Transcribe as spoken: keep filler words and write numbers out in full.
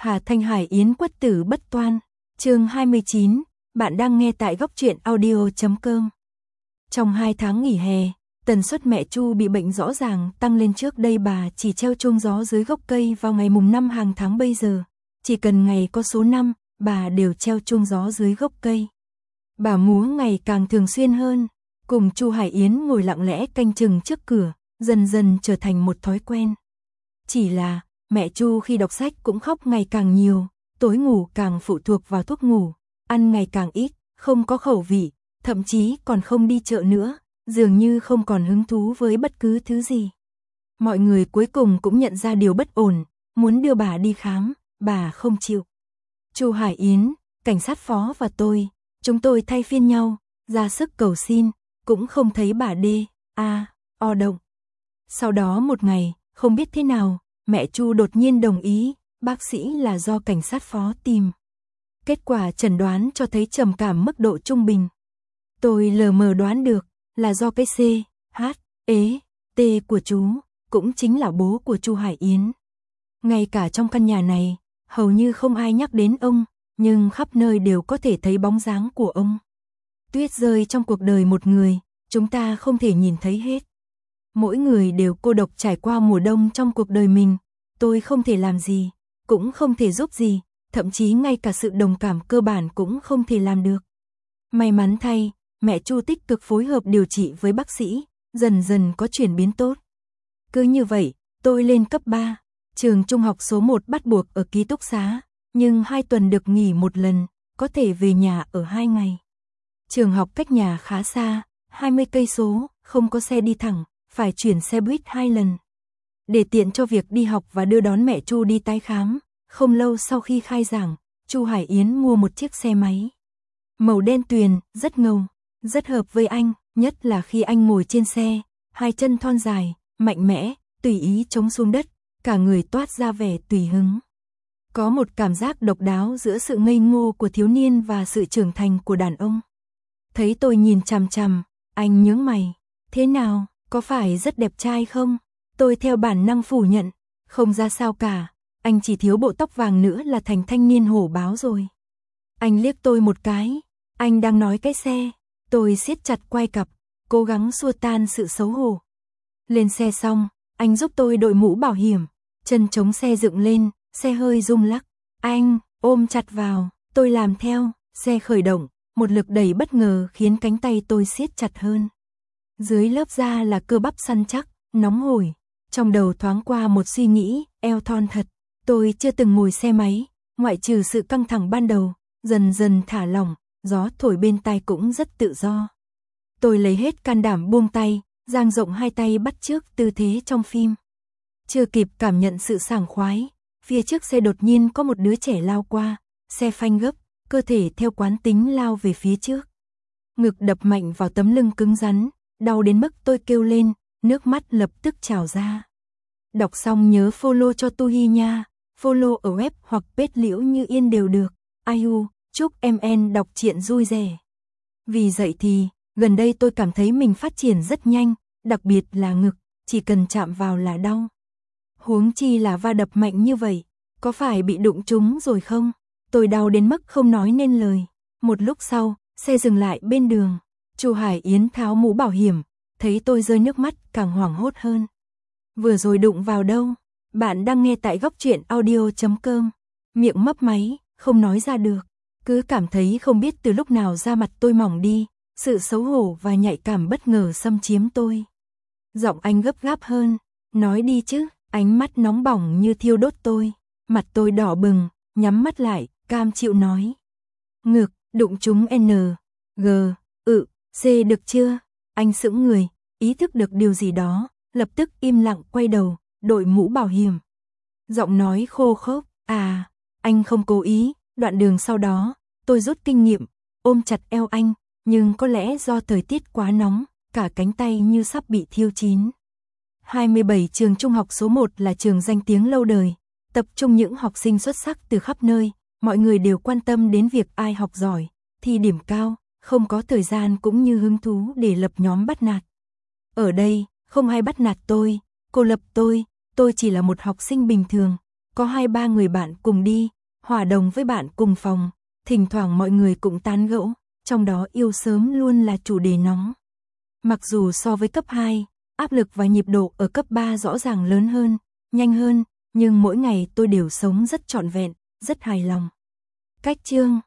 Hà Thanh Hải Yến quất tử bất toan. Chương hai mươi chín, bạn đang nghe tại góc truyện audio chấm com. Trong hai tháng nghỉ hè, tần suất mẹ Chu bị bệnh rõ ràng tăng lên. Trước đây bà chỉ treo chuông gió dưới gốc cây vào ngày mùng năm hàng tháng, bây giờ chỉ cần ngày có số năm, bà đều treo chuông gió dưới gốc cây. Bà múa ngày càng thường xuyên hơn, cùng Chu Hải Yến ngồi lặng lẽ canh chừng trước cửa, dần dần trở thành một thói quen. Chỉ là, mẹ Chu khi đọc sách cũng khóc ngày càng nhiều, tối ngủ càng phụ thuộc vào thuốc ngủ, ăn ngày càng ít, không có khẩu vị, thậm chí còn không đi chợ nữa, dường như không còn hứng thú với bất cứ thứ gì. Mọi người cuối cùng cũng nhận ra điều bất ổn, muốn đưa bà đi khám, bà không chịu. Chu Hải Yến, cảnh sát phó và tôi, chúng tôi thay phiên nhau, ra sức cầu xin, cũng không thấy bà đê, a, o động. Sau đó một ngày, không biết thế nào, mẹ Chu đột nhiên đồng ý, bác sĩ là do cảnh sát phó tìm. Kết quả chẩn đoán cho thấy trầm cảm mức độ trung bình. Tôi lờ mờ đoán được là do cái C, H, E, T của chú, cũng chính là bố của Chu Hải Yến. Ngay cả trong căn nhà này, hầu như không ai nhắc đến ông, nhưng khắp nơi đều có thể thấy bóng dáng của ông. Tuyết rơi trong cuộc đời một người, chúng ta không thể nhìn thấy hết. Mỗi người đều cô độc trải qua mùa đông trong cuộc đời mình, tôi không thể làm gì, cũng không thể giúp gì, thậm chí ngay cả sự đồng cảm cơ bản cũng không thể làm được. May mắn thay, mẹ Chu tích cực phối hợp điều trị với bác sĩ, dần dần có chuyển biến tốt. Cứ như vậy, tôi lên cấp ba, trường trung học số một bắt buộc ở ký túc xá, nhưng hai tuần được nghỉ một lần, có thể về nhà ở hai ngày. Trường học cách nhà khá xa, hai mươi cây số, không có xe đi thẳng, phải chuyển xe buýt hai lần. Để tiện cho việc đi học và đưa đón mẹ Chu đi tái khám, không lâu sau khi khai giảng, Chu Hải Yến mua một chiếc xe máy. Màu đen tuyền, rất ngầu, rất hợp với anh, nhất là khi anh ngồi trên xe, hai chân thon dài, mạnh mẽ, tùy ý chống xuống đất, cả người toát ra vẻ tùy hứng. Có một cảm giác độc đáo giữa sự ngây ngô của thiếu niên và sự trưởng thành của đàn ông. Thấy tôi nhìn chằm chằm, anh nhướng mày, thế nào, có phải rất đẹp trai không? Tôi theo bản năng phủ nhận, không ra sao cả, anh chỉ thiếu bộ tóc vàng nữa là thành thanh niên hổ báo rồi. Anh liếc tôi một cái, anh đang nói cái xe, tôi siết chặt quai cặp, cố gắng xua tan sự xấu hổ. Lên xe xong, anh giúp tôi đội mũ bảo hiểm, chân chống xe dựng lên, xe hơi rung lắc, anh ôm chặt vào, tôi làm theo, xe khởi động, một lực đẩy bất ngờ khiến cánh tay tôi siết chặt hơn. Dưới lớp da là cơ bắp săn chắc, nóng hổi, trong đầu thoáng qua một suy nghĩ, eo thon thật, tôi chưa từng ngồi xe máy, ngoại trừ sự căng thẳng ban đầu, dần dần thả lỏng, gió thổi bên tai cũng rất tự do. Tôi lấy hết can đảm buông tay, dang rộng hai tay bắt chước tư thế trong phim. Chưa kịp cảm nhận sự sảng khoái, phía trước xe đột nhiên có một đứa trẻ lao qua, xe phanh gấp, cơ thể theo quán tính lao về phía trước. Ngực đập mạnh vào tấm lưng cứng rắn, đau đến mức tôi kêu lên, nước mắt lập tức trào ra. Đọc xong nhớ follow cho Tu Hi nha, follow ở web hoặc page Liễu Như Yên đều được. Ai-u, chúc em en đọc truyện vui vẻ. Vì vậy thì, gần đây tôi cảm thấy mình phát triển rất nhanh, đặc biệt là ngực, chỉ cần chạm vào là đau. Huống chi là va đập mạnh như vậy, có phải bị đụng trúng rồi không? Tôi đau đến mức không nói nên lời. Một lúc sau, xe dừng lại bên đường. Chu Hải Yến tháo mũ bảo hiểm, thấy tôi rơi nước mắt càng hoảng hốt hơn. Vừa rồi đụng vào đâu? Bạn đang nghe tại góc truyện audio chấm com. Miệng mấp máy, không nói ra được. Cứ cảm thấy không biết từ lúc nào da mặt tôi mỏng đi, sự xấu hổ và nhạy cảm bất ngờ xâm chiếm tôi. Giọng anh gấp gáp hơn, nói đi chứ, ánh mắt nóng bỏng như thiêu đốt tôi. Mặt tôi đỏ bừng, nhắm mắt lại, cam chịu nói. Ngực, đụng trúng N, G, ự, C được chưa? Anh sững người, ý thức được điều gì đó, lập tức im lặng quay đầu, đội mũ bảo hiểm. Giọng nói khô khốc, à, anh không cố ý, đoạn đường sau đó, tôi rút kinh nghiệm, ôm chặt eo anh, nhưng có lẽ do thời tiết quá nóng, cả cánh tay như sắp bị thiêu chín. hai mươi bảy trường trung học số một là trường danh tiếng lâu đời, tập trung những học sinh xuất sắc từ khắp nơi, mọi người đều quan tâm đến việc ai học giỏi, thi điểm cao, không có thời gian cũng như hứng thú để lập nhóm bắt nạt. Ở đây, không ai bắt nạt tôi, cô lập tôi, tôi chỉ là một học sinh bình thường, có hai ba người bạn cùng đi, hòa đồng với bạn cùng phòng, thỉnh thoảng mọi người cũng tán gẫu, trong đó yêu sớm luôn là chủ đề nóng. Mặc dù so với cấp hai, áp lực và nhịp độ ở cấp ba rõ ràng lớn hơn, nhanh hơn, nhưng mỗi ngày tôi đều sống rất trọn vẹn, rất hài lòng. Cách chương